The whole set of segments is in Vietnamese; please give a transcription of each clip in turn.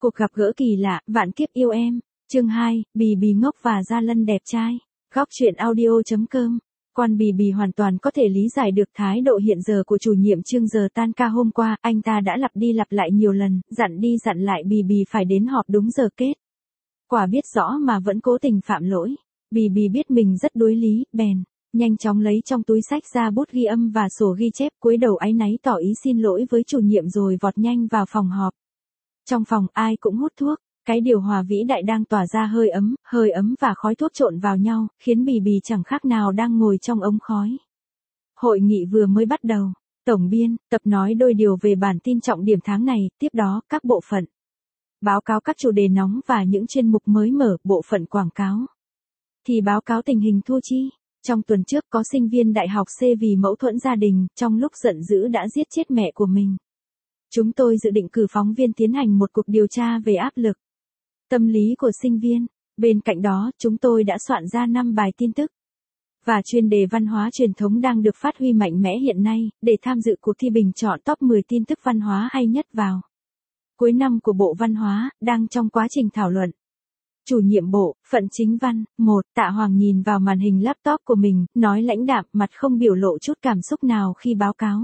Cuộc gặp gỡ kỳ lạ, vạn kiếp yêu em. Chương 2, Bì Bì ngốc và Gia Lân đẹp trai. Góc truyện audio.com. Quan Bì Bì hoàn toàn có thể lý giải được thái độ hiện giờ của chủ nhiệm Trương giờ tan ca hôm qua, anh ta đã lặp đi lặp lại nhiều lần, dặn đi dặn lại Bì Bì phải đến họp đúng giờ kết. Quả biết rõ mà vẫn cố tình phạm lỗi. Bì Bì biết mình rất đối lý, bèn nhanh chóng lấy trong túi xách ra bút ghi âm và sổ ghi chép, cúi đầu áy náy tỏ ý xin lỗi với chủ nhiệm rồi vọt nhanh vào phòng họp. Trong phòng ai cũng hút thuốc, cái điều hòa vĩ đại đang tỏa ra hơi ấm và khói thuốc trộn vào nhau, khiến Bì Bì chẳng khác nào đang ngồi trong ống khói. Hội nghị vừa mới bắt đầu, tổng biên tập nói đôi điều về bản tin trọng điểm tháng này, tiếp đó các bộ phận báo cáo các chủ đề nóng và những chuyên mục mới mở. Bộ phận quảng cáo thì báo cáo tình hình thu chi. Trong tuần trước có sinh viên đại học C vì mâu thuẫn gia đình, trong lúc giận dữ đã giết chết mẹ của mình. Chúng tôi dự định cử phóng viên tiến hành một cuộc điều tra về áp lực tâm lý của sinh viên. Bên cạnh đó, chúng tôi đã soạn ra 5 bài tin tức và chuyên đề văn hóa truyền thống đang được phát huy mạnh mẽ hiện nay, để tham dự cuộc thi bình chọn top 10 tin tức văn hóa hay nhất vào cuối năm của Bộ Văn hóa, đang trong quá trình thảo luận. Chủ nhiệm bộ, phận chính văn, 1, Tạ Hoàng nhìn vào màn hình laptop của mình, nói lãnh đạm, mặt không biểu lộ chút cảm xúc nào khi báo cáo.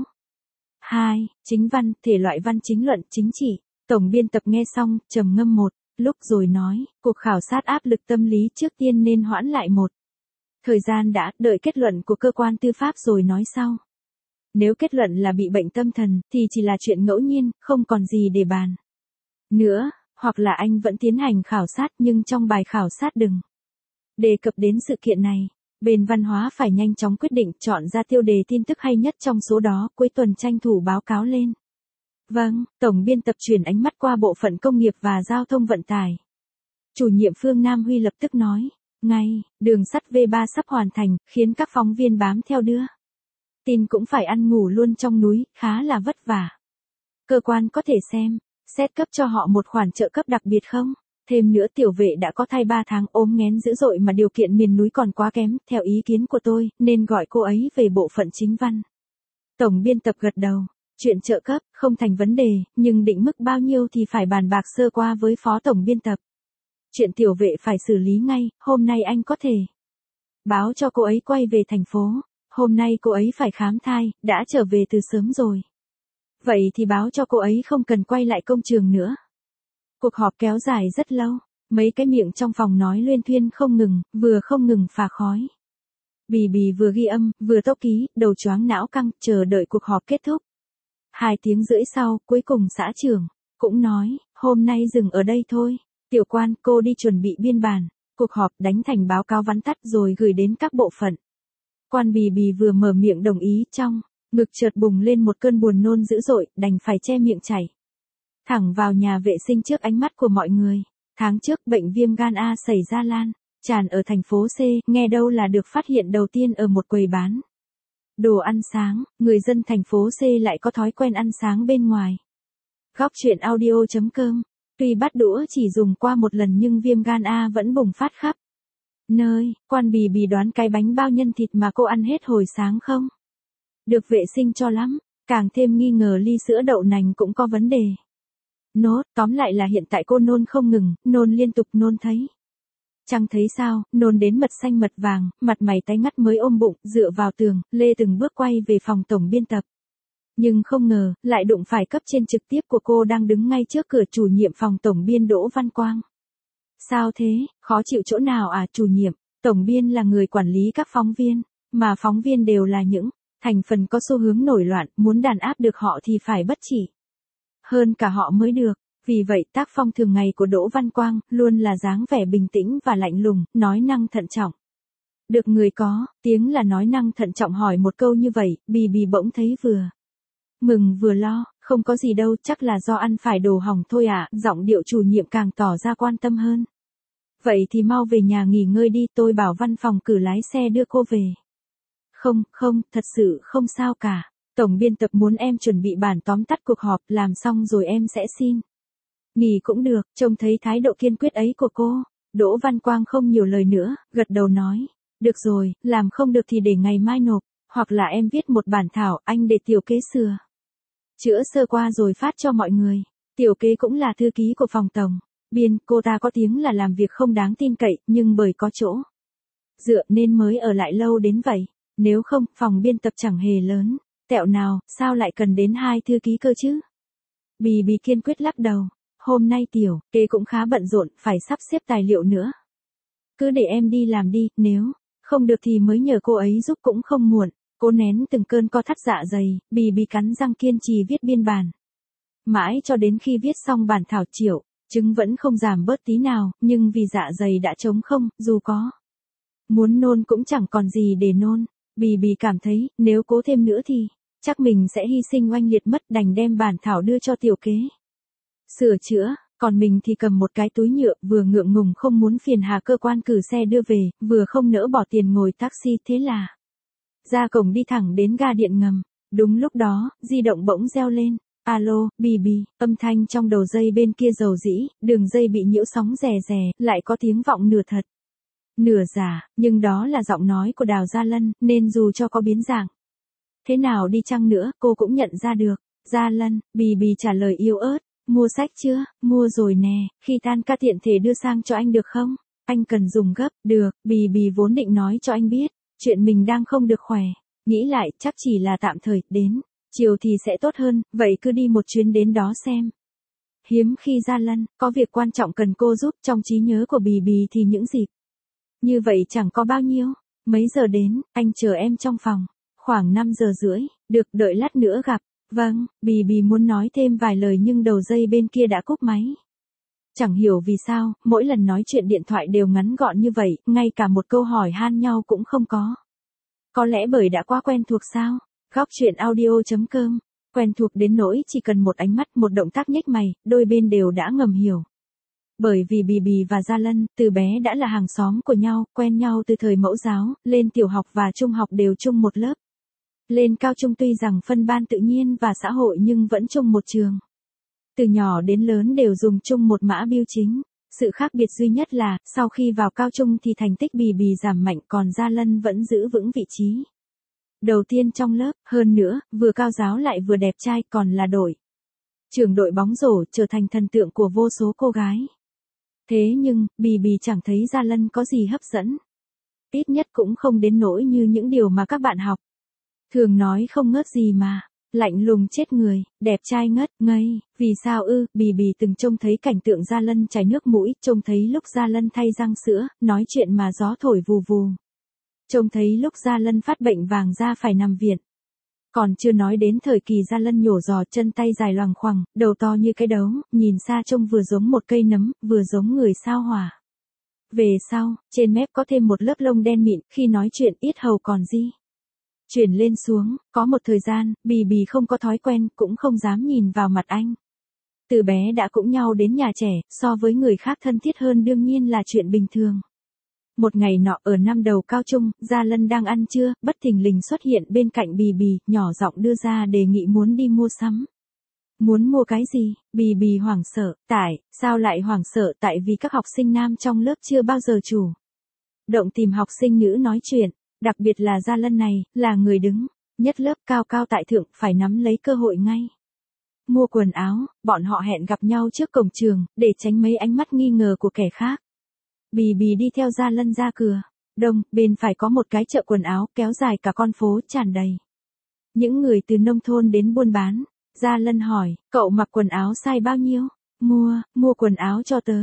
2, chính văn, thể loại văn chính luận, chính trị. Tổng biên tập nghe xong, trầm ngâm một lúc rồi nói, cuộc khảo sát áp lực tâm lý trước tiên nên hoãn lại một thời gian đã, đợi kết luận của cơ quan tư pháp rồi nói sau. Nếu kết luận là bị bệnh tâm thần, thì chỉ là chuyện ngẫu nhiên, không còn gì để bàn nữa, hoặc là anh vẫn tiến hành khảo sát nhưng trong bài khảo sát đừng đề cập đến sự kiện này. Bên văn hóa phải nhanh chóng quyết định chọn ra tiêu đề tin tức hay nhất trong số đó, cuối tuần tranh thủ báo cáo lên. Vâng, tổng biên tập chuyển ánh mắt qua bộ phận công nghiệp và giao thông vận tải. Chủ nhiệm Phương Nam Huy lập tức nói, ngay, đường sắt V3 sắp hoàn thành, khiến các phóng viên bám theo đưa tin cũng phải ăn ngủ luôn trong núi, khá là vất vả. Cơ quan có thể xét cấp cho họ một khoản trợ cấp đặc biệt không? Thêm nữa tiểu vệ đã có thai 3 tháng ốm nghén dữ dội mà điều kiện miền núi còn quá kém, theo ý kiến của tôi, nên gọi cô ấy về bộ phận chính văn. Tổng biên tập gật đầu, chuyện trợ cấp, không thành vấn đề, nhưng định mức bao nhiêu thì phải bàn bạc sơ qua với phó tổng biên tập. Chuyện tiểu vệ phải xử lý ngay, hôm nay anh có thể báo cho cô ấy quay về thành phố. Hôm nay cô ấy phải khám thai, đã trở về từ sớm rồi. Vậy thì báo cho cô ấy không cần quay lại công trường nữa. Cuộc họp kéo dài rất lâu, mấy cái miệng trong phòng nói luyên thuyên không ngừng, vừa không ngừng phả khói. Bì Bì vừa ghi âm, vừa tốc ký, đầu choáng não căng, chờ đợi cuộc họp kết thúc. 2 tiếng rưỡi sau, cuối cùng xã trưởng cũng nói, hôm nay dừng ở đây thôi. Tiểu quan, cô đi chuẩn bị biên bản. Cuộc họp đánh thành báo cáo vắn tắt rồi gửi đến các bộ phận. Quan Bì Bì vừa mở miệng đồng ý, trong ngực chợt bùng lên một cơn buồn nôn dữ dội, đành phải che miệng chảy thẳng vào nhà vệ sinh trước ánh mắt của mọi người. Tháng trước, bệnh viêm gan A xảy ra lan tràn ở thành phố C, nghe đâu là được phát hiện đầu tiên ở một quầy bán đồ ăn sáng. Người dân thành phố C lại có thói quen ăn sáng bên ngoài. Góc truyện audio.com. Tuy bắt đũa chỉ dùng qua một lần nhưng viêm gan A vẫn bùng phát khắp nơi. Quan Bì Bì đoán cái bánh bao nhân thịt mà cô ăn hết hồi sáng không được vệ sinh cho lắm, càng thêm nghi ngờ ly sữa đậu nành cũng có vấn đề. Nốt, tóm lại là hiện tại cô nôn không ngừng, nôn liên tục, nôn thấy chẳng thấy sao, nôn đến mật xanh mật vàng, mặt mày tái ngắt mới ôm bụng, dựa vào tường, lê từng bước quay về phòng tổng biên tập. Nhưng không ngờ, lại đụng phải cấp trên trực tiếp của cô đang đứng ngay trước cửa. Chủ nhiệm phòng tổng biên Đỗ Văn Quang. Sao thế, khó chịu chỗ nào à? Chủ nhiệm, tổng biên là người quản lý các phóng viên, mà phóng viên đều là những thành phần có xu hướng nổi loạn, muốn đàn áp được họ thì phải bất chỉ hơn cả họ mới được. Vì vậy tác phong thường ngày của Đỗ Văn Quang luôn là dáng vẻ bình tĩnh và lạnh lùng, nói năng thận trọng. Được người có tiếng là nói năng thận trọng hỏi một câu như vậy, Bì Bì bỗng thấy vừa mừng vừa lo, không có gì đâu, chắc là do ăn phải đồ hỏng thôi ạ. Giọng điệu chủ nhiệm càng tỏ ra quan tâm hơn. Vậy thì mau về nhà nghỉ ngơi đi, tôi bảo văn phòng cử lái xe đưa cô về. Không, thật sự không sao cả. Tổng biên tập muốn em chuẩn bị bản tóm tắt cuộc họp, làm xong rồi em sẽ xin nghỉ cũng được. Trông thấy thái độ kiên quyết ấy của cô, Đỗ Văn Quang không nhiều lời nữa, gật đầu nói, được rồi, làm không được thì để ngày mai nộp, hoặc là em viết một bản thảo, anh để tiểu kế chữa sơ qua rồi phát cho mọi người. Tiểu kế cũng là thư ký của phòng tổng. Biên, cô ta có tiếng là làm việc không đáng tin cậy, nhưng bởi có chỗ dựa nên mới ở lại lâu đến vậy. Nếu không, phòng biên tập chẳng hề lớn. Tẹo nào, sao lại cần đến 2 thư ký cơ chứ? Bì bì kiên quyết lắc đầu. Hôm nay tiểu kế cũng khá bận rộn, phải sắp xếp tài liệu nữa. Cứ để em đi làm đi, nếu không được thì mới nhờ cô ấy giúp cũng không muộn. Cô nén từng cơn co thắt dạ dày, bì bì cắn răng kiên trì viết biên bản. Mãi cho đến khi viết xong bản thảo Triệu chứng vẫn không giảm bớt tí nào, nhưng vì dạ dày đã trống không, dù có muốn nôn cũng chẳng còn gì để nôn. Bì bì cảm thấy, nếu cố thêm nữa thì chắc mình sẽ hy sinh oanh liệt mất, đành đem bản thảo đưa cho tiểu kế sửa chữa, còn mình thì cầm một cái túi nhựa, vừa ngượng ngùng không muốn phiền hà cơ quan cử xe đưa về, vừa không nỡ bỏ tiền ngồi taxi, thế là ra cổng đi thẳng đến ga điện ngầm. Đúng lúc đó, di động bỗng reo lên. Alo, bì bì, âm thanh trong đầu dây bên kia dầu dĩ, đường dây bị nhiễu sóng rè rè, lại có tiếng vọng nửa thật nửa giả, nhưng đó là giọng nói của Đào Gia Lân, nên dù cho có biến dạng thế nào đi chăng nữa, cô cũng nhận ra được. Gia Lân, bì bì trả lời yếu ớt. Mua sách chưa? Mua rồi nè, khi tan ca tiện thể đưa sang cho anh được không? Anh cần dùng gấp. Được, bì bì vốn định nói cho anh biết chuyện mình đang không được khỏe. Nghĩ lại, chắc chỉ là tạm thời, đến chiều thì sẽ tốt hơn, vậy cứ đi một chuyến đến đó xem. Hiếm khi Gia Lân có việc quan trọng cần cô giúp, trong trí nhớ của bì bì thì những dịp như vậy chẳng có bao nhiêu. Mấy giờ đến, anh chờ em trong phòng. Khoảng 5 giờ rưỡi, được, đợi lát nữa gặp. Vâng, bì bì muốn nói thêm vài lời nhưng đầu dây bên kia đã cúp máy. Chẳng hiểu vì sao, mỗi lần nói chuyện điện thoại đều ngắn gọn như vậy, ngay cả một câu hỏi han nhau cũng không có. Có lẽ bởi đã quá quen thuộc sao? Góc chuyện audio.com. Quen thuộc đến nỗi chỉ cần một ánh mắt, một động tác nhếch mày, đôi bên đều đã ngầm hiểu. Bởi vì bì bì và Gia Lân, từ bé đã là hàng xóm của nhau, quen nhau từ thời mẫu giáo, lên tiểu học và trung học đều chung một lớp. Lên cao trung tuy rằng phân ban tự nhiên và xã hội nhưng vẫn chung một trường. Từ nhỏ đến lớn đều dùng chung một mã biêu chính. Sự khác biệt duy nhất là, sau khi vào cao trung thì thành tích bì bì giảm mạnh, còn Gia Lân vẫn giữ vững vị trí đầu tiên trong lớp, hơn nữa, vừa cao giáo lại vừa đẹp trai, còn là đội trưởng đội bóng rổ, trở thành thần tượng của vô số cô gái. Thế nhưng, bì bì chẳng thấy Gia Lân có gì hấp dẫn. Ít nhất cũng không đến nỗi như những điều mà các bạn học thường nói không ngớt gì mà. Lạnh lùng chết người, đẹp trai ngất ngây. Vì sao ư? Bì bì từng trông thấy cảnh tượng Gia Lân chảy nước mũi, trông thấy lúc Gia Lân thay răng sữa, nói chuyện mà gió thổi vù vù. Trông thấy lúc Gia Lân phát bệnh vàng da phải nằm viện. Còn chưa nói đến thời kỳ Gia Lân nhổ giò, chân tay dài loằng khoằng, đầu to như cái đấu, nhìn xa trông vừa giống một cây nấm, vừa giống người sao hỏa. Về sau, trên mép có thêm một lớp lông đen mịn, khi nói chuyện yết hầu còn di chuyển lên xuống. Có một thời gian, bì bì không có thói quen, cũng không dám nhìn vào mặt anh. Từ bé đã cũng nhau đến nhà trẻ, so với người khác thân thiết hơn đương nhiên là chuyện bình thường. Một ngày nọ ở năm đầu cao trung, Gia Lân đang ăn trưa, bất thình lình xuất hiện bên cạnh bì bì, nhỏ giọng đưa ra đề nghị muốn đi mua sắm. Muốn mua cái gì? Bì bì hoảng sợ. Sao lại hoảng sợ? Tại vì các học sinh nam trong lớp chưa bao giờ chủ động tìm học sinh nữ nói chuyện. Đặc biệt là Gia Lân này, là người đứng nhất lớp, cao cao tại thượng, phải nắm lấy cơ hội ngay. Mua quần áo, bọn họ hẹn gặp nhau trước cổng trường, để tránh mấy ánh mắt nghi ngờ của kẻ khác. Bì bì đi theo Gia Lân ra cửa. Đông, bên phải có một cái chợ quần áo, kéo dài cả con phố, tràn đầy những người từ nông thôn đến buôn bán. Gia Lân hỏi, cậu mặc quần áo size bao nhiêu? Mua quần áo cho tớ.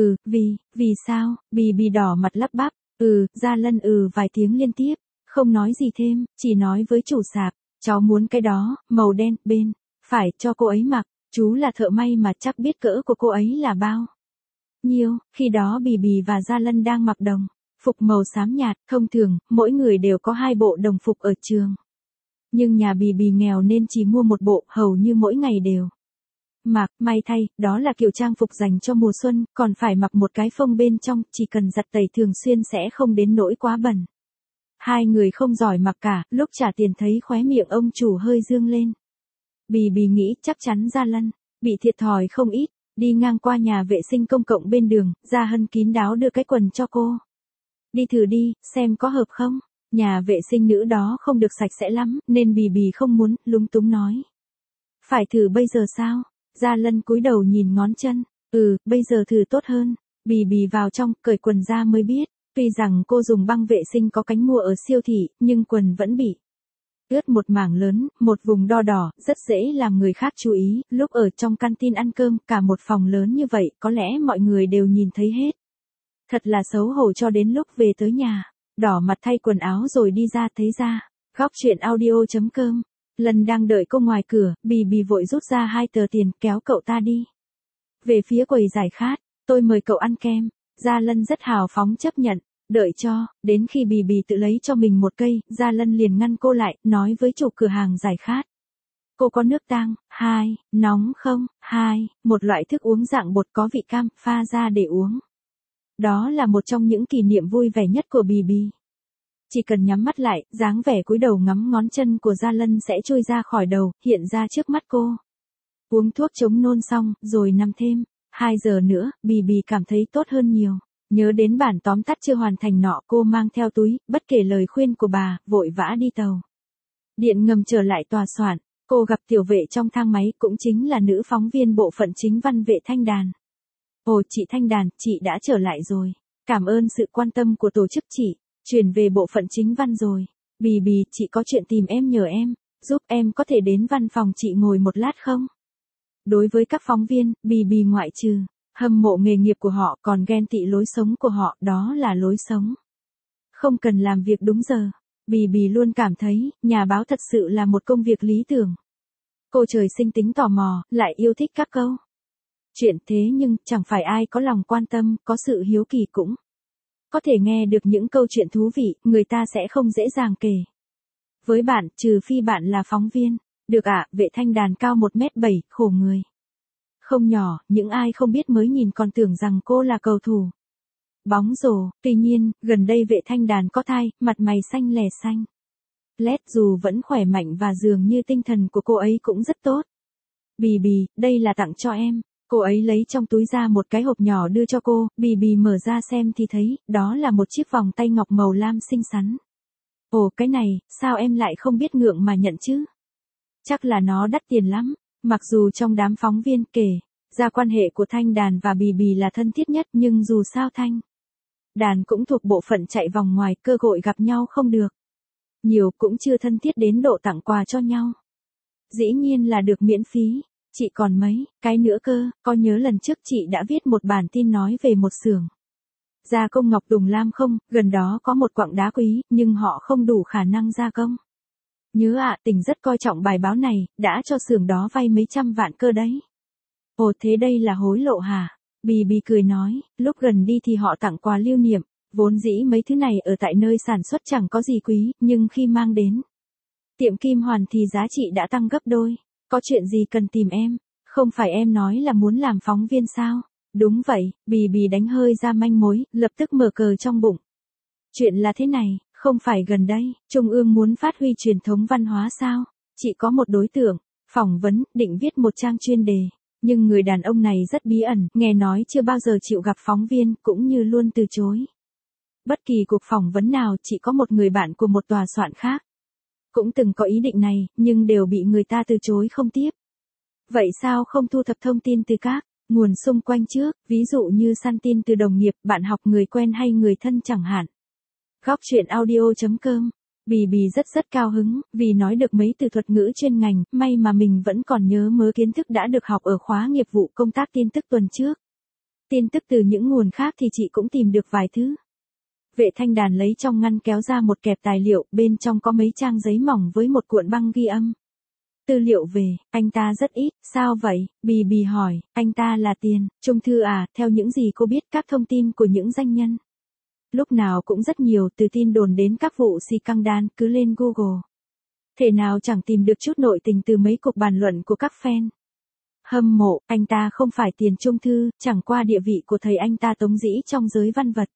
Vì sao? Bì bì đỏ mặt lắp bắp. Gia Lân vài tiếng liên tiếp, không nói gì thêm, chỉ nói với chủ sạp, cháu muốn cái đó, màu đen, bên phải cho cô ấy mặc, chú là thợ may mà chắc biết cỡ của cô ấy là bao nhiêu. Khi đó bì bì và Gia Lân đang mặc đồng phục màu xám nhạt, thông thường, mỗi người đều có 2 bộ đồng phục ở trường. Nhưng nhà bì bì nghèo nên chỉ mua một bộ, hầu như mỗi ngày đều mặc. May thay, đó là kiểu trang phục dành cho mùa xuân, còn phải mặc một cái phông bên trong, chỉ cần giặt tẩy thường xuyên sẽ không đến nỗi quá bẩn. Hai người không giỏi mặc cả, lúc trả tiền thấy khóe miệng ông chủ hơi dương lên. Bì bì nghĩ chắc chắn Gia Lân bị thiệt thòi không ít. Đi ngang qua nhà vệ sinh công cộng bên đường, Gia Hân kín đáo đưa cái quần cho cô. Đi thử đi, xem có hợp không. Nhà vệ sinh nữ đó không được sạch sẽ lắm, nên bì bì không muốn, lúng túng nói. Phải thử bây giờ sao? Gia Lân cúi đầu nhìn ngón chân. Bây giờ thử tốt hơn. Bì bì vào trong, cởi quần ra mới biết. Tuy rằng cô dùng băng vệ sinh có cánh mua ở siêu thị, nhưng quần vẫn bị ướt một mảng lớn, một vùng đo đỏ, rất dễ làm người khác chú ý. Lúc ở trong canteen ăn cơm, cả một phòng lớn như vậy, có lẽ mọi người đều nhìn thấy hết. Thật là xấu hổ cho đến lúc về tới nhà. Đỏ mặt thay quần áo rồi đi ra thấy ra. Góc chuyện audio.com. Lần đang đợi cô ngoài cửa, bì bì vội rút ra 2 tờ tiền kéo cậu ta đi. Về phía quầy giải khát, tôi mời cậu ăn kem. Gia Lân rất hào phóng chấp nhận. Đợi cho, đến khi bì bì tự lấy cho mình một cây, Gia Lân liền ngăn cô lại, nói với chủ cửa hàng giải khát. Cô có nước tang, 2, nóng không, 2, một loại thức uống dạng bột có vị cam, pha ra để uống. Đó là một trong những kỷ niệm vui vẻ nhất của bì bì. Chỉ cần nhắm mắt lại, dáng vẻ cúi đầu ngắm ngón chân của Gia Lân sẽ trôi ra khỏi đầu, hiện ra trước mắt cô. Uống thuốc chống nôn xong, rồi nằm thêm. 2 giờ nữa, bì bì cảm thấy tốt hơn nhiều. Nhớ đến bản tóm tắt chưa hoàn thành nọ, cô mang theo túi, bất kể lời khuyên của bà, vội vã đi tàu điện ngầm trở lại tòa soạn. Cô gặp tiểu vệ trong thang máy, cũng chính là nữ phóng viên bộ phận chính văn Vệ Thanh Đàn. Ồ, chị Thanh Đàn, chị đã trở lại rồi. Cảm ơn sự quan tâm của tổ chức chị. Chuyển về bộ phận chính văn rồi. Bì bì, chị có chuyện tìm em nhờ em. Giúp em có thể đến văn phòng chị ngồi một lát không? Đối với các phóng viên, bì bì ngoại trừ hâm mộ nghề nghiệp của họ còn ghen tị lối sống của họ, đó là lối sống không cần làm việc đúng giờ. Bì bì luôn cảm thấy, nhà báo thật sự là một công việc lý tưởng. Cô trời sinh tính tò mò, lại yêu thích các câu chuyện, thế nhưng, chẳng phải ai có lòng quan tâm, có sự hiếu kỳ cũng có thể nghe được những câu chuyện thú vị, người ta sẽ không dễ dàng kể với bạn, trừ phi bạn là phóng viên. Được ạ, Vệ Thanh Đàn cao 1m7, khổ người. Không nhỏ, những ai không biết mới nhìn còn tưởng rằng cô là cầu thủ bóng rổ. Tuy nhiên, gần đây Vệ Thanh Đàn có thai, mặt mày xanh lè xanh lét, dù vẫn khỏe mạnh và dường như tinh thần của cô ấy cũng rất tốt. Bì bì, đây là tặng cho em. Cô ấy lấy trong túi ra một cái hộp nhỏ đưa cho cô, bì bì mở ra xem thì thấy, đó là một chiếc vòng tay ngọc màu lam xinh xắn. Ồ, cái này, sao em lại không biết ngượng mà nhận chứ? Chắc là nó đắt tiền lắm. Mặc dù trong đám phóng viên kể ra quan hệ của Thanh Đàn và bì bì là thân thiết nhất, nhưng dù sao Thanh Đàn cũng thuộc bộ phận chạy vòng ngoài, cơ hội gặp nhau không được nhiều, cũng chưa thân thiết đến độ tặng quà cho nhau. Dĩ nhiên là được miễn phí. Chị còn mấy cái nữa cơ, có nhớ lần trước chị đã viết một bản tin nói về một xưởng gia công ngọc Tùng Lam không? Gần đó có một quặng đá quý, nhưng họ không đủ khả năng gia công. Nhớ ạ, Tình rất coi trọng bài báo này, đã cho xưởng đó vay mấy trăm vạn cơ đấy. Ồ, thế đây là hối lộ hả? Bì bì cười nói, lúc gần đi thì họ tặng quà lưu niệm, vốn dĩ mấy thứ này ở tại nơi sản xuất chẳng có gì quý, nhưng khi mang đến tiệm Kim Hoàn thì giá trị đã tăng gấp đôi. Có chuyện gì cần tìm em? Không phải em nói là muốn làm phóng viên sao? Đúng vậy, bì bì đánh hơi ra manh mối, lập tức mở cờ trong bụng. Chuyện là thế này, không phải gần đây, Trung ương muốn phát huy truyền thống văn hóa sao? Chị có một đối tượng, phỏng vấn, định viết một trang chuyên đề. Nhưng người đàn ông này rất bí ẩn, nghe nói chưa bao giờ chịu gặp phóng viên, cũng như luôn từ chối bất kỳ cuộc phỏng vấn nào. Chỉ có một người bạn của một tòa soạn khác cũng từng có ý định này, nhưng đều bị người ta từ chối không tiếp. Vậy sao không thu thập thông tin từ các nguồn xung quanh trước, ví dụ như săn tin từ đồng nghiệp, bạn học, người quen hay người thân chẳng hạn. Góc chuyện audio.com. Bì bì rất cao hứng, vì nói được mấy từ thuật ngữ chuyên ngành, may mà mình vẫn còn nhớ mớ kiến thức đã được học ở khóa nghiệp vụ công tác tin tức tuần trước. Tin tức từ những nguồn khác thì chị cũng tìm được vài thứ. Vệ Thanh Đàn lấy trong ngăn kéo ra một kẹp tài liệu, bên trong có mấy trang giấy mỏng với một cuộn băng ghi âm tư liệu về anh ta rất ít. Sao vậy? Bì bì hỏi. Anh ta là Tiền Trung Thư à? Theo những gì cô biết, các thông tin của những danh nhân lúc nào cũng rất nhiều, từ tin đồn đến các vụ scandal, cứ lên Google thể nào chẳng tìm được chút nội tình từ mấy cuộc bàn luận của các fan hâm mộ. Anh ta không phải Tiền Trung Thư, chẳng qua địa vị của thầy anh ta Tống Dĩ trong giới văn vật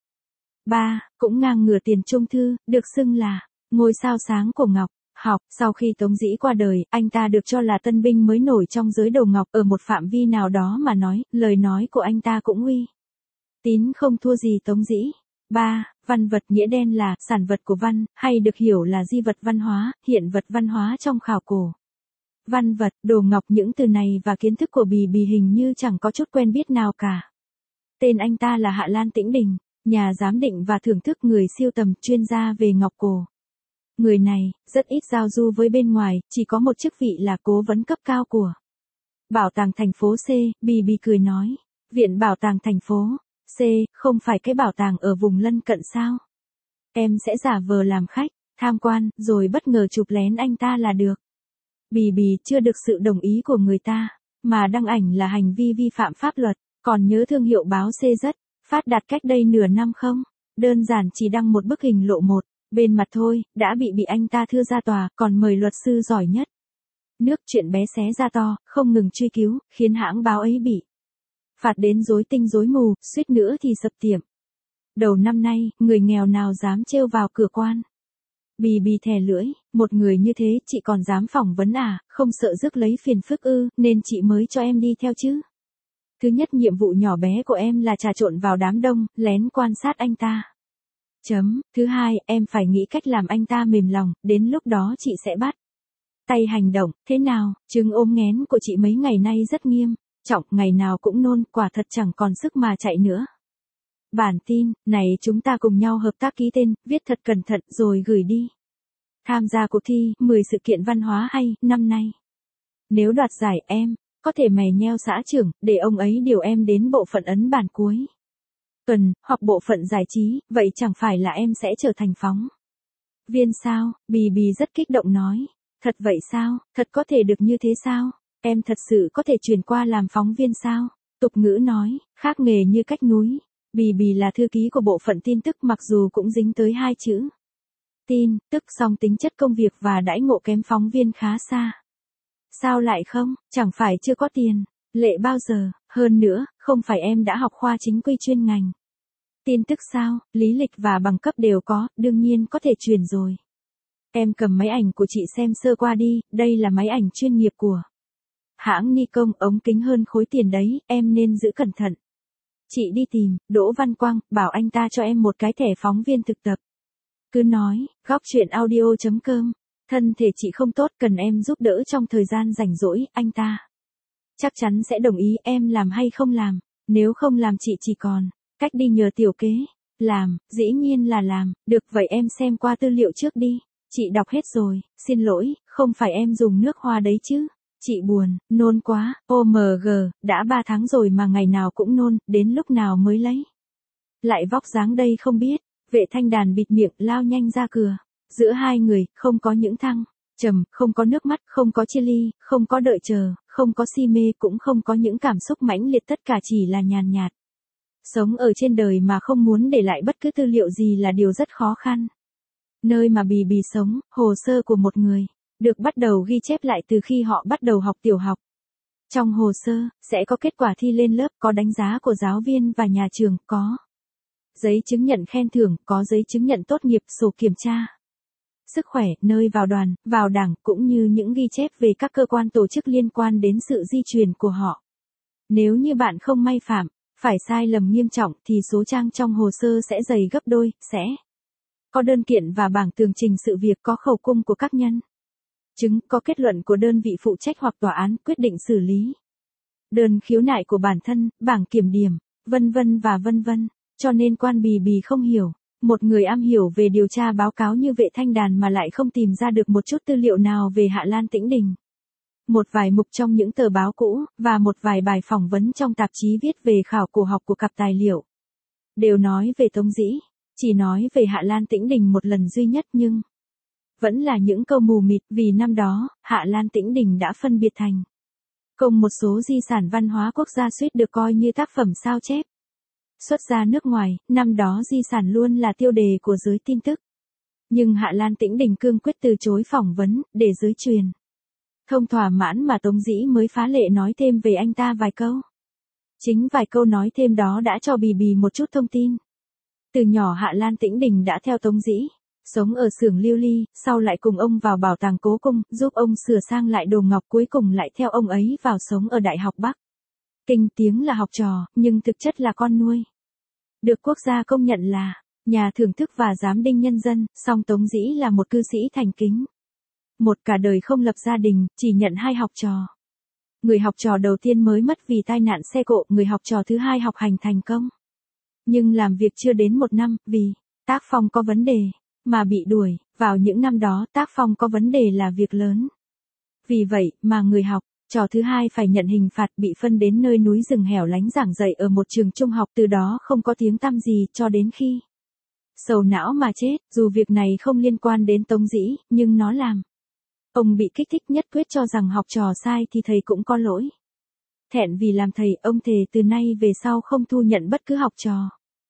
cũng ngang ngửa Tiền Trung Thư, được xưng là ngôi sao sáng của Ngọc học. Sau khi Tống Dĩ qua đời, anh ta được cho là tân binh mới nổi trong giới đầu ngọc, ở một phạm vi nào đó mà nói, lời nói của anh ta cũng uy tín không thua gì Tống Dĩ. Văn vật nghĩa đen là sản vật của văn, hay được hiểu là di vật văn hóa, hiện vật văn hóa trong khảo cổ. văn vật, đồ ngọc, những từ này và kiến thức của Bì Bì hình như chẳng có chút quen biết nào cả. Tên anh ta là Hạ Lan Tĩnh Đình, nhà giám định và thưởng thức, người siêu tầm, chuyên gia về ngọc cổ. Người này, rất ít giao du với bên ngoài, chỉ có một chức vị là cố vấn cấp cao của Bảo tàng thành phố C. Bì Bì cười nói. Viện Bảo tàng thành phố C, không phải cái bảo tàng ở vùng lân cận sao? Em sẽ giả vờ làm khách, tham quan, rồi bất ngờ chụp lén anh ta là được. Bì Bì chưa được sự đồng ý của người ta, mà đăng ảnh là hành vi vi phạm pháp luật, còn nhớ thương hiệu báo CZ, phát đạt cách đây nửa năm không? Đơn giản chỉ đăng một bức hình lộ một bên mặt thôi, đã bị anh ta thưa ra tòa, còn mời luật sư giỏi nhất nước chuyện bé xé ra to, không ngừng truy cứu, khiến hãng báo ấy bị phạt đến rối tinh rối mù, suýt nữa thì sập tiệm. Đầu năm nay, người nghèo nào dám trêu vào cửa quan. Bì Bì thè lưỡi, một người như thế chị còn dám phỏng vấn à, không sợ rước lấy phiền phức ư, nên chị mới cho em đi theo chứ. Thứ nhất, nhiệm vụ nhỏ bé của em là trà trộn vào đám đông, lén quan sát anh ta. Thứ hai, em phải nghĩ cách làm anh ta mềm lòng, đến lúc đó chị sẽ bắt tay hành động, thế nào? Chứng ốm nghén của chị mấy ngày nay rất nghiêm trọng, ngày nào cũng nôn, quả thật chẳng còn sức mà chạy nữa. Bản tin này chúng ta cùng nhau hợp tác ký tên, viết thật cẩn thận rồi gửi đi. Tham gia cuộc thi 10 sự kiện văn hóa hay năm nay. Nếu đoạt giải em có thể mày nheo xã trưởng để ông ấy điều em đến bộ phận ấn bản cuối tuần, hoặc bộ phận giải trí, vậy chẳng phải là em sẽ trở thành phóng viên sao? Bì Bì rất kích động nói. Thật vậy sao? Thật có thể được như thế sao? Em thật sự có thể chuyển qua làm phóng viên sao? Tục ngữ nói, khác nghề như cách núi. Bì Bì là thư ký của bộ phận tin tức, mặc dù cũng dính tới hai chữ tin tức, song tính chất công việc và đãi ngộ kém phóng viên khá xa. Sao lại không? Chẳng phải chưa có tiền lệ bao giờ, hơn nữa, không phải em đã học khoa chính quy chuyên ngành tin tức sao? Lý lịch và bằng cấp đều có, đương nhiên có thể truyền rồi. Em cầm máy ảnh của chị xem sơ qua đi, đây là máy ảnh chuyên nghiệp của hãng Nikon, ống kính hơn khối tiền đấy, em nên giữ cẩn thận. Chị đi tìm Đỗ Văn Quang, bảo anh ta cho em một cái thẻ phóng viên thực tập. Cứ nói, góc chuyện audio.com. Thân thể chị không tốt, cần em giúp đỡ trong thời gian rảnh rỗi, anh ta chắc chắn sẽ đồng ý. Em làm hay không làm? Nếu không làm chị chỉ còn cách đi nhờ tiểu kế làm. Dĩ nhiên là làm. Được, vậy em xem qua tư liệu trước đi. Chị đọc hết rồi, xin lỗi, không phải em dùng nước hoa đấy chứ. Chị buồn, nôn quá, OMG, đã 3 tháng rồi mà ngày nào cũng nôn, đến lúc nào mới lấy lại vóc dáng đây không biết. Vệ Thanh Đàn bịt miệng lao nhanh ra cửa. Giữa hai người, không có những thăng trầm, không có nước mắt, không có chia ly, không có đợi chờ, không có si mê, cũng không có những cảm xúc mãnh liệt, tất cả chỉ là nhàn nhạt. Sống ở trên đời mà không muốn để lại bất cứ tư liệu gì là điều rất khó khăn. Nơi mà Bì Bì sống, hồ sơ của một người được bắt đầu ghi chép lại từ khi họ bắt đầu học tiểu học. Trong hồ sơ, sẽ có kết quả thi lên lớp, có đánh giá của giáo viên và nhà trường, có giấy chứng nhận khen thưởng, có giấy chứng nhận tốt nghiệp, sổ kiểm tra sức khỏe, nơi vào đoàn, vào đảng, cũng như những ghi chép về các cơ quan tổ chức liên quan đến sự di truyền của họ. Nếu như bạn không may phạm phải sai lầm nghiêm trọng thì số trang trong hồ sơ sẽ dày gấp đôi, sẽ có đơn kiện và bảng tường trình sự việc, có khẩu cung của các nhân chứng, có kết luận của đơn vị phụ trách hoặc tòa án quyết định xử lý, đơn khiếu nại của bản thân, bảng kiểm điểm, vân vân và vân vân. Cho nên quan Bì Bì không hiểu, một người am hiểu về điều tra báo cáo như Vệ Thanh Đàn mà lại không tìm ra được một chút tư liệu nào về Hạ Lan Tĩnh Đình. Một vài mục trong những tờ báo cũ, và một vài bài phỏng vấn trong tạp chí viết về khảo cổ học của cặp tài liệu, đều nói về Tống Dĩ, chỉ nói về Hạ Lan Tĩnh Đình một lần duy nhất, nhưng vẫn là những câu mù mịt, vì năm đó, Hạ Lan Tĩnh Đình đã phân biệt thành công một số di sản văn hóa quốc gia suýt được coi như tác phẩm sao chép xuất ra nước ngoài. Năm đó di sản luôn là tiêu đề của giới tin tức. Nhưng Hạ Lan Tĩnh Đình cương quyết từ chối phỏng vấn, để giới truyền thông thỏa mãn mà Tống Dĩ mới phá lệ nói thêm về anh ta vài câu. Chính vài câu nói thêm đó đã cho Bì Bì một chút thông tin. Từ nhỏ Hạ Lan Tĩnh Đình đã theo Tống Dĩ, sống ở xưởng lưu ly, sau lại cùng ông vào bảo tàng Cố Cung, giúp ông sửa sang lại đồ ngọc, cuối cùng lại theo ông ấy vào sống ở Đại học Bắc Kinh, tiếng là học trò, nhưng thực chất là con nuôi. Được quốc gia công nhận là nhà thưởng thức và giám đinh nhân dân, song Tống Dĩ là một cư sĩ thành kính. một cả đời không lập gia đình, chỉ nhận 2 học trò. Người học trò đầu tiên mới mất vì tai nạn xe cộ, người học trò thứ hai học hành thành công. Nhưng làm việc chưa đến 1 năm, vì tác phong có vấn đề, mà bị đuổi. Vào những năm đó tác phong có vấn đề là việc lớn. Vì vậy mà người học trò thứ hai phải nhận hình phạt, bị phân đến nơi núi rừng hẻo lánh giảng dạy ở một trường trung học, từ đó không có tiếng tăm gì cho đến khi sầu não mà chết. Dù việc này không liên quan đến Tống Dĩ, nhưng nó làm ông bị kích thích, nhất quyết cho rằng học trò sai thì thầy cũng có lỗi. Thẹn vì làm thầy, ông thề từ nay về sau không thu nhận bất cứ học trò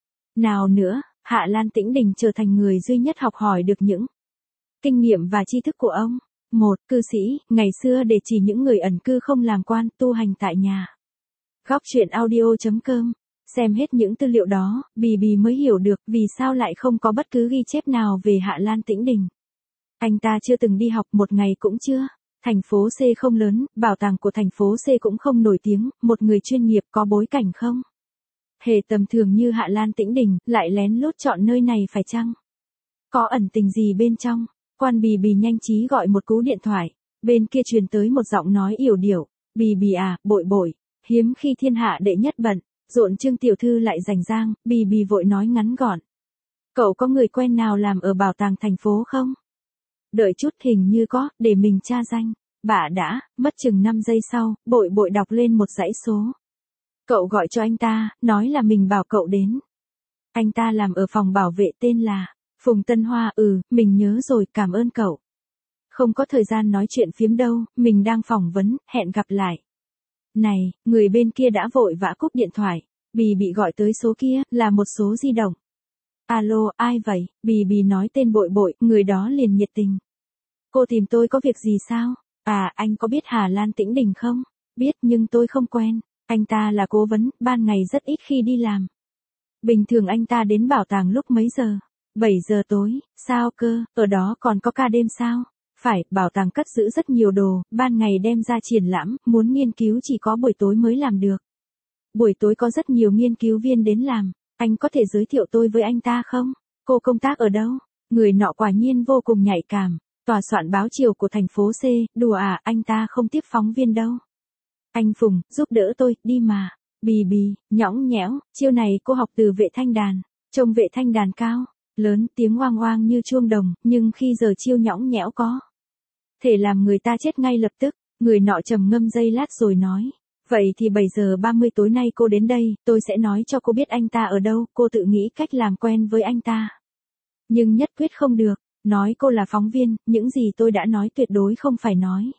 nào nữa. Hạ Lan Tĩnh Đình trở thành người duy nhất học hỏi được những kinh nghiệm và tri thức của ông. Một cư sĩ, ngày xưa để chỉ những người ẩn cư không làm quan, tu hành tại nhà. Góc truyện audio.com. Xem hết những tư liệu đó, Bì Bì mới hiểu được vì sao lại không có bất cứ ghi chép nào về Hạ Lan Tĩnh Đình. Anh ta chưa từng đi học một ngày cũng chưa. Thành phố C không lớn, bảo tàng của thành phố C cũng không nổi tiếng, một người chuyên nghiệp có bối cảnh không hề tầm thường như Hạ Lan Tĩnh Đình, lại lén lút chọn nơi này phải chăng có ẩn tình gì bên trong. Quan Bì Bì nhanh trí gọi một cú điện thoại, bên kia truyền tới một giọng nói yểu điệu. Bì Bì à, bội bội, hiếm khi thiên hạ đệ nhất bận, rộn Trương tiểu thư lại rảnh rang. Bì Bì vội nói ngắn gọn. Cậu có người quen nào làm ở bảo tàng thành phố không? Đợi chút, hình như có, để mình tra danh. Bả đã, mất chừng 5 giây sau, bội bội đọc lên một dãy số. Cậu gọi cho anh ta, nói là mình bảo cậu đến. Anh ta làm ở phòng bảo vệ tên là Phùng Tân Hoa. Mình nhớ rồi, cảm ơn cậu. Không có thời gian nói chuyện phiếm đâu, mình đang phỏng vấn, hẹn gặp lại. Này, người bên kia đã vội vã cúp điện thoại. Bì Bì gọi tới số kia, là một số di động. Alo, ai vậy? Bì Bì nói tên bội bội, người đó liền nhiệt tình. Cô tìm tôi có việc gì sao? À, anh có biết Hà Lan Tĩnh Đình không? Biết nhưng tôi không quen. Anh ta là cố vấn, ban ngày rất ít khi đi làm. Bình thường anh ta đến bảo tàng lúc mấy giờ? 7 giờ tối. Sao cơ, ở đó còn có ca đêm sao? Phải, bảo tàng cất giữ rất nhiều đồ, ban ngày đem ra triển lãm, muốn nghiên cứu chỉ có buổi tối mới làm được. Buổi tối có rất nhiều nghiên cứu viên đến làm. Anh có thể giới thiệu tôi với anh ta không? Cô công tác ở đâu? Người nọ quả nhiên vô cùng nhạy cảm. Tòa soạn báo chiều của thành phố C. Đùa à, anh ta không tiếp phóng viên đâu. Anh Phùng, giúp đỡ tôi, đi mà. Bì Bì, nhõng nhẽo, chiêu này cô học từ Vệ Thanh Đàn. Trông Vệ Thanh Đàn cao, lớn, tiếng oang oang như chuông đồng, nhưng khi giờ chiêu nhõng nhẽo có thể làm người ta chết ngay lập tức. Người nọ trầm ngâm giây lát rồi nói. Vậy thì 7 giờ 30 tối nay cô đến đây, tôi sẽ nói cho cô biết anh ta ở đâu. Cô tự nghĩ cách làm quen với anh ta. Nhưng nhất quyết không được. Nói cô là phóng viên, những gì tôi đã nói tuyệt đối không phải nói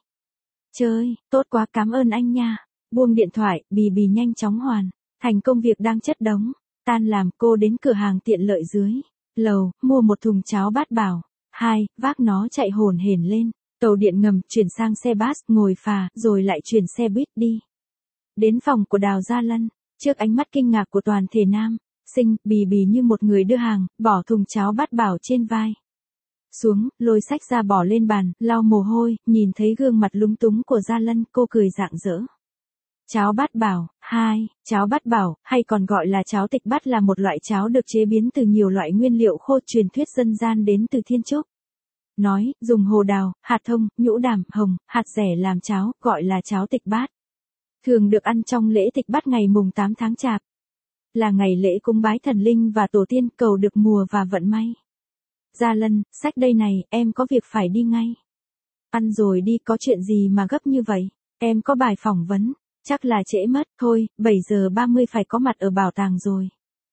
chơi. Tốt quá, cảm ơn anh nha. Buông điện thoại, Bì Bì nhanh chóng hoàn thành công việc đang chất đống. Tan làm, cô đến cửa hàng tiện lợi dưới lầu, mua một thùng cháo bát bảo. Vác nó chạy hổn hển lên tàu điện ngầm, chuyển sang xe bus, ngồi phà, rồi lại chuyển xe buýt đi đến phòng của Đào Gia Lân. Trước ánh mắt kinh ngạc của toàn thể nam sinh, Bì Bì như một người đưa hàng, bỏ thùng cháo bát bảo trên vai xuống, lôi sách ra bỏ lên bàn, lau mồ hôi, nhìn thấy gương mặt lúng túng của Gia Lân, cô cười rạng rỡ. Cháo bát bảo. Cháo bát bảo, hay còn gọi là cháo tịch bát, là một loại cháo được chế biến từ nhiều loại nguyên liệu khô, truyền thuyết dân gian đến từ Thiên Trúc. Nói, dùng hồ đào, hạt thông, nhũ đàm, hồng, hạt dẻ làm cháo, gọi là cháo tịch bát. Thường được ăn trong lễ tịch bát ngày mùng 8 tháng Chạp. Là ngày lễ cúng bái thần linh và tổ tiên, cầu được mùa và vận may. Gia Lân, sách đây này, em có việc phải đi ngay. Ăn rồi đi, có chuyện gì mà gấp như vậy? Em có bài phỏng vấn, chắc là trễ mất, thôi, 7 giờ 30 phải có mặt ở bảo tàng rồi.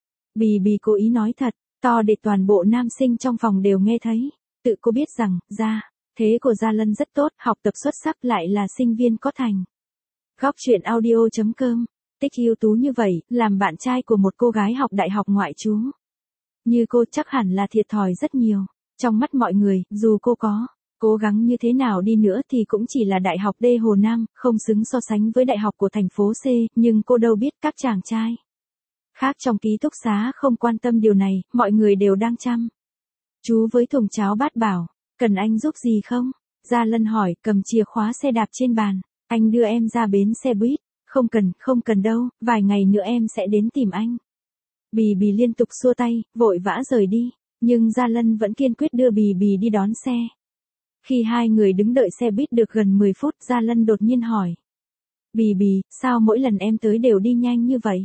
Bì Bì cố ý nói thật, to để toàn bộ nam sinh trong phòng đều nghe thấy. Tự cô biết rằng, thế của Gia Lân rất tốt, học tập xuất sắc, lại là sinh viên có thành. Góc truyện audio.com, tích ưu tú như vậy, làm bạn trai của một cô gái học đại học ngoại trú như cô chắc hẳn là thiệt thòi rất nhiều. Trong mắt mọi người, dù cô có cố gắng như thế nào đi nữa thì cũng chỉ là đại học D Hồ Nam, không xứng so sánh với đại học của thành phố C, nhưng cô đâu biết các chàng trai khác trong ký túc xá không quan tâm điều này, mọi người đều đang chăm chú với thùng cháo bát bảo. Cần anh giúp gì không? Gia Lân hỏi, cầm chìa khóa xe đạp trên bàn. Anh đưa em ra bến xe buýt. Không cần đâu, vài ngày nữa em sẽ đến tìm anh. Bì Bì liên tục xua tay, vội vã rời đi. Nhưng Gia Lân vẫn kiên quyết đưa Bì Bì đi đón xe. Khi hai người đứng đợi xe buýt được gần 10 phút, Gia Lân đột nhiên hỏi. Bì bì, sao mỗi lần em tới đều đi nhanh như vậy?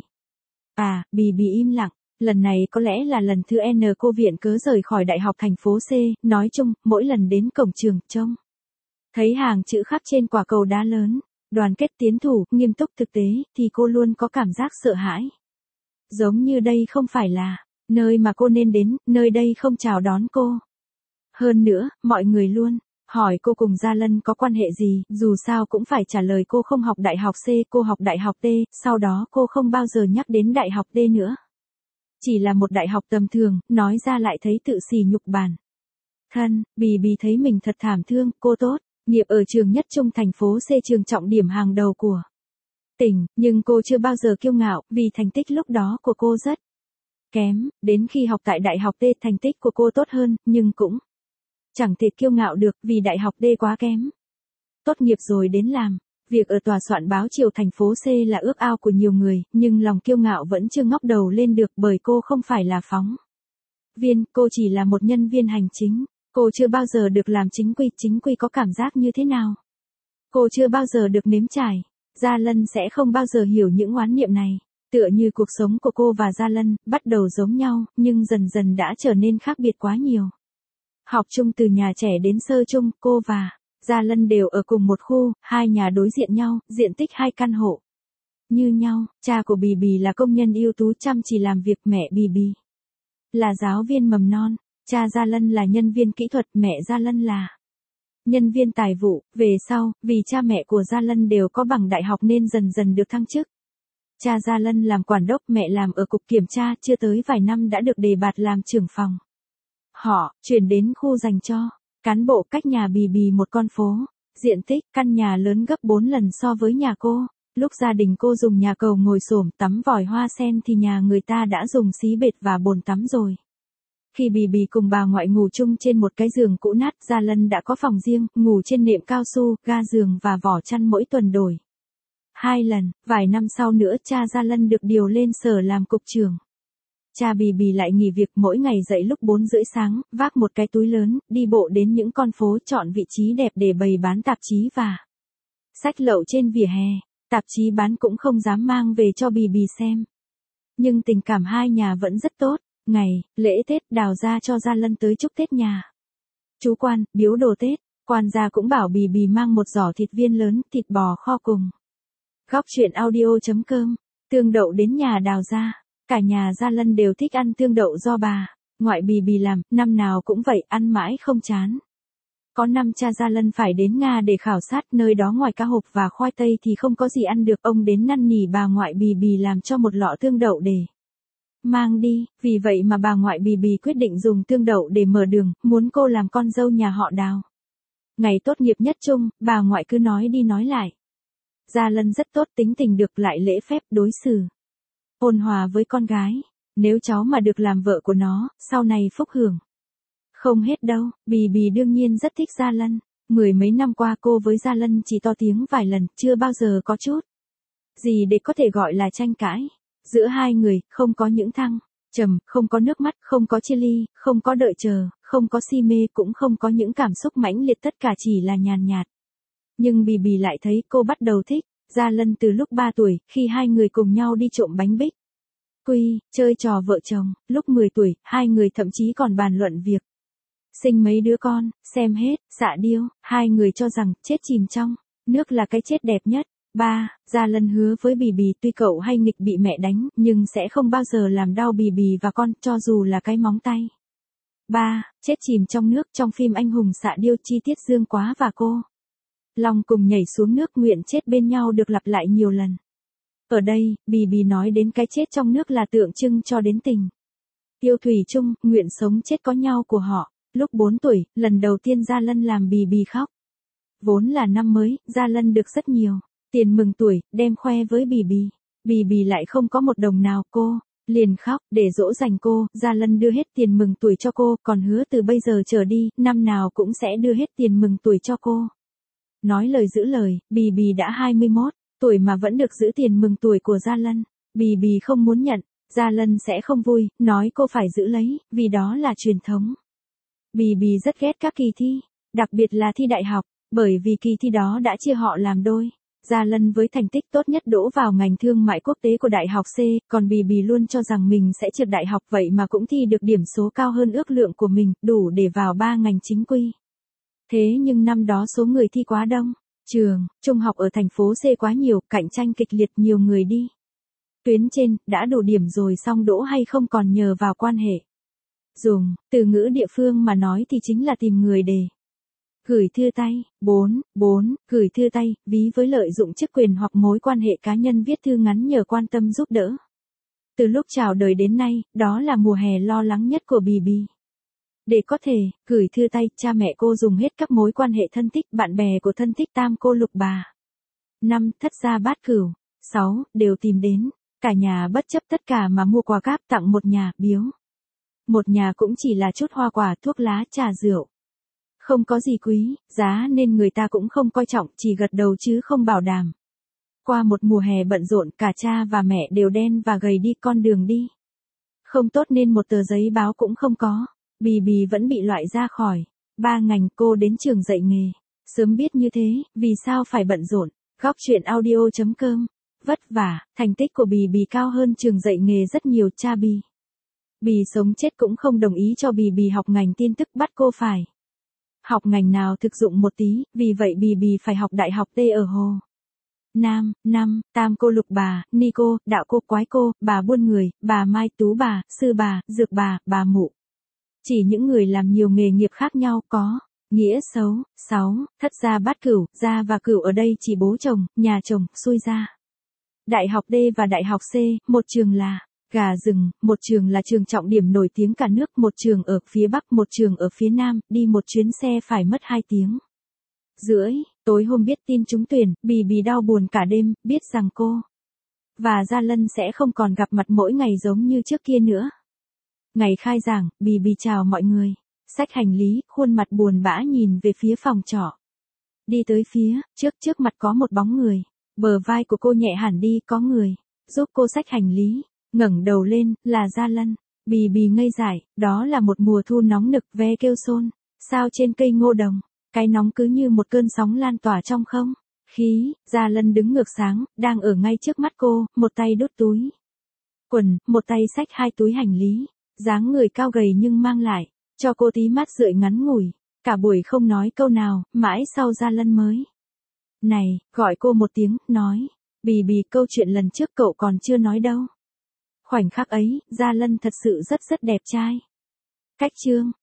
À, bì bì im lặng. Lần này có lẽ là lần thứ N cô viện cớ rời khỏi đại học thành phố C, nói chung, mỗi lần đến cổng trường, trông. Thấy hàng chữ khắc trên quả cầu đá lớn, đoàn kết tiến thủ, nghiêm túc thực tế, thì cô luôn có cảm giác sợ hãi. Giống như đây không phải là nơi mà cô nên đến, nơi đây không chào đón cô. Hơn nữa, mọi người luôn hỏi cô cùng Gia Lân có quan hệ gì, dù sao cũng phải trả lời cô không học đại học C, cô học đại học T, sau đó cô không bao giờ nhắc đến đại học T nữa. Chỉ là một đại học tầm thường, nói ra lại thấy tự sỉ nhục bản thân. Bì bì thấy mình thật thảm thương, cô tốt nghiệp ở trường nhất trung thành phố C, trường trọng điểm hàng đầu của tỉnh, nhưng cô chưa bao giờ kiêu ngạo, vì thành tích lúc đó của cô rất kém, đến khi học tại đại học T thành tích của cô tốt hơn, nhưng cũng chẳng thể kiêu ngạo được vì đại học D quá kém. Tốt nghiệp rồi đến làm việc ở tòa soạn báo Chiều thành phố C là ước ao của nhiều người, nhưng lòng kiêu ngạo vẫn chưa ngóc đầu lên được bởi cô không phải là phóng viên, cô chỉ là một nhân viên hành chính. Cô chưa bao giờ được làm chính quy có cảm giác như thế nào. Cô chưa bao giờ được nếm trải. Gia Lân sẽ không bao giờ hiểu những oán niệm này. Tựa như cuộc sống của cô và Gia Lân, bắt đầu giống nhau, nhưng dần dần đã trở nên khác biệt quá nhiều. Học chung từ nhà trẻ đến sơ chung, cô và Gia Lân đều ở cùng một khu, hai nhà đối diện nhau, diện tích 2 căn hộ. Như nhau, cha của Bì Bì là công nhân ưu tú chăm chỉ làm việc, mẹ Bì Bì là giáo viên mầm non. Cha Gia Lân là nhân viên kỹ thuật, mẹ Gia Lân là nhân viên tài vụ. Về sau, vì cha mẹ của Gia Lân đều có bằng đại học nên dần dần được thăng chức. Cha Gia Lân làm quản đốc, mẹ làm ở cục kiểm tra, chưa tới vài năm đã được đề bạt làm trưởng phòng. Họ chuyển đến khu dành cho cán bộ cách nhà Bì Bì một con phố. Diện tích căn nhà lớn gấp 4 lần so với nhà cô. Lúc gia đình cô dùng nhà cầu ngồi xổm tắm vòi hoa sen thì nhà người ta đã dùng xí bệt và bồn tắm rồi. Khi Bì Bì cùng bà ngoại ngủ chung trên một cái giường cũ nát, Gia Lân đã có phòng riêng, ngủ trên nệm cao su, ga giường và vỏ chăn mỗi tuần đổi 2 lần. Vài năm sau nữa, cha Gia Lân được điều lên sở làm cục trưởng. Cha Bì Bì lại nghỉ việc, mỗi ngày dậy lúc 4 rưỡi sáng, vác một cái túi lớn, đi bộ đến những con phố, chọn vị trí đẹp để bày bán tạp chí và sách lậu trên vỉa hè. Tạp chí bán cũng không dám mang về cho Bì Bì xem. Nhưng tình cảm hai nhà vẫn rất tốt. Ngày lễ Tết, Đào gia cho Gia Lân tới chúc Tết nhà chú Quan, biếu đồ Tết. Quan gia cũng bảo Bì Bì mang một giỏ thịt viên lớn, thịt bò kho cùng Góc truyện audio.com tương đậu đến nhà Đào gia. Cả nhà Gia Lân đều thích ăn tương đậu do bà ngoại Bì Bì làm, năm nào cũng vậy, ăn mãi không chán. Có năm cha Gia Lân phải đến Nga để khảo sát, nơi đó ngoài cá hộp và khoai tây thì không có gì ăn được. Ông đến năn nỉ bà ngoại Bì Bì làm cho một lọ tương đậu để mang đi, vì vậy mà bà ngoại Bì Bì quyết định dùng tương đậu để mở đường, muốn cô làm con dâu nhà họ Đào. Ngày tốt nghiệp nhất trung, bà ngoại cứ nói đi nói lại. Gia Lân rất tốt, tính tình được, lại lễ phép, đối xử ôn hòa với con gái. Nếu cháu mà được làm vợ của nó, sau này phúc hưởng không hết đâu. Bì Bì đương nhiên rất thích Gia Lân. 10 mấy năm qua cô với Gia Lân chỉ to tiếng vài lần, chưa bao giờ có chút gì để có thể gọi là tranh cãi. Giữa hai người, không có những thăng trầm, không có nước mắt, không có chia ly, không có đợi chờ, không có si mê, cũng không có những cảm xúc mãnh liệt, tất cả chỉ là nhàn nhạt. Nhưng Bì Bì lại thấy cô bắt đầu thích Gia Lân từ lúc 3 tuổi, khi hai người cùng nhau đi trộm bánh bích quy, chơi trò vợ chồng. Lúc 10 tuổi, hai người thậm chí còn bàn luận việc sinh mấy đứa con. Xem hết Xạ Điêu, hai người cho rằng chết chìm trong nước là cái chết đẹp nhất. Gia Lân hứa với Bì Bì tuy cậu hay nghịch bị mẹ đánh, nhưng sẽ không bao giờ làm đau Bì Bì và con, cho dù là cái móng tay. Chết chìm trong nước. Trong phim Anh hùng Xạ Điêu, chi tiết Dương Quá và cô Long cùng nhảy xuống nước nguyện chết bên nhau được lặp lại nhiều lần. Ở đây, Bì Bì nói đến cái chết trong nước là tượng trưng cho đến tình yêu thủy chung, nguyện sống chết có nhau của họ. Lúc 4 tuổi, lần đầu tiên Gia Lân làm Bì Bì khóc. Vốn là năm mới, Gia Lân được rất nhiều tiền mừng tuổi, đem khoe với Bì Bì. Bì Bì lại không có một đồng nào, cô liền khóc. Để dỗ dành cô, Gia Lân đưa hết tiền mừng tuổi cho cô, còn hứa từ bây giờ trở đi, năm nào cũng sẽ đưa hết tiền mừng tuổi cho cô. Nói lời giữ lời, Bì Bì đã 21 tuổi mà vẫn được giữ tiền mừng tuổi của Gia Lân. Bì Bì không muốn nhận, Gia Lân sẽ không vui, nói cô phải giữ lấy, vì đó là truyền thống. Bì Bì rất ghét các kỳ thi. Đặc biệt là thi đại học, bởi vì kỳ thi đó đã chia họ làm đôi. Gia Lân với thành tích tốt nhất đỗ vào ngành thương mại quốc tế của Đại học C, còn Bì Bì luôn cho rằng mình sẽ trượt đại học vậy mà cũng thi được điểm số cao hơn ước lượng của mình, đủ để vào 3 ngành chính quy. Thế nhưng năm đó số người thi quá đông, trường, trung học ở thành phố C quá nhiều, cạnh tranh kịch liệt nhiều người đi. Tuyến trên, đã đủ điểm rồi xong đỗ hay không còn nhờ vào quan hệ. Dùng, từ ngữ địa phương mà nói thì chính là tìm người để. Gửi thư tay, 4, gửi thư tay, ví với lợi dụng chức quyền hoặc mối quan hệ cá nhân viết thư ngắn nhờ quan tâm giúp đỡ. Từ lúc chào đời đến nay, đó là mùa hè lo lắng nhất của Bì Bì. Để có thể, gửi thư tay, cha mẹ cô dùng hết các mối quan hệ thân thích, bạn bè của thân thích tam cô lục bà. 5. Thất gia bát cửu. 6. Đều tìm đến. Cả nhà bất chấp tất cả mà mua quà cáp tặng một nhà, biếu. Một nhà cũng chỉ là chút hoa quả, thuốc lá, trà rượu. Không có gì quý, giá nên người ta cũng không coi trọng, chỉ gật đầu chứ không bảo đảm. Qua một mùa hè bận rộn, cả cha và mẹ đều đen và gầy đi, con đường đi không tốt nên một tờ giấy báo cũng không có. Bì Bì vẫn bị loại ra khỏi 3 ngành. Cô đến trường dạy nghề. Sớm biết như thế, vì sao phải bận rộn. Góc chuyện audio.com. Vất vả, thành tích của Bì Bì cao hơn trường dạy nghề rất nhiều. Cha Bì sống chết cũng không đồng ý cho Bì Bì học ngành tin tức, bắt cô phải học ngành nào thực dụng một tí, vì vậy Bì Bì phải học đại học T ở Hồ Nam. 5. Tam cô lục bà, ni cô, đạo cô, quái cô, bà buôn người, bà mai tú bà, sư bà, dược bà mụ. Chỉ những người làm nhiều nghề nghiệp khác nhau, có nghĩa xấu. 6. Thất gia bát cửu, gia và cửu ở đây chỉ bố chồng, nhà chồng, xui ra. Đại học D và đại học C, một trường là gà rừng, một trường là trường trọng điểm nổi tiếng cả nước, một trường ở phía Bắc, một trường ở phía Nam, đi một chuyến xe phải mất 2 tiếng rưỡi. Tối hôm biết tin trúng tuyển, Bì Bì đau buồn cả đêm, biết rằng cô và Gia Lân sẽ không còn gặp mặt mỗi ngày giống như trước kia nữa. Ngày khai giảng, Bì Bì chào mọi người, xách hành lý, khuôn mặt buồn bã nhìn về phía phòng trọ. Đi tới phía trước mặt có một bóng người, bờ vai của cô nhẹ hẳn đi, có người giúp cô xách hành lý. Ngẩng đầu lên, là Gia Lân. Bì Bì ngây dại, đó là một mùa thu nóng nực, ve kêu xôn xao trên cây ngô đồng. Cái nóng cứ như một cơn sóng lan tỏa trong không khí. Gia Lân đứng ngược sáng, đang ở ngay trước mắt cô, một tay đút túi quần, một tay xách 2 túi hành lý. Dáng người cao gầy nhưng mang lại cho cô tí mát rượi ngắn ngủi. Cả buổi không nói câu nào, mãi sau Gia Lân mới này, gọi cô một tiếng, nói: Bì Bì, câu chuyện lần trước cậu còn chưa nói đâu. Khoảnh khắc ấy, Gia Lân thật sự rất đẹp trai. Cách chương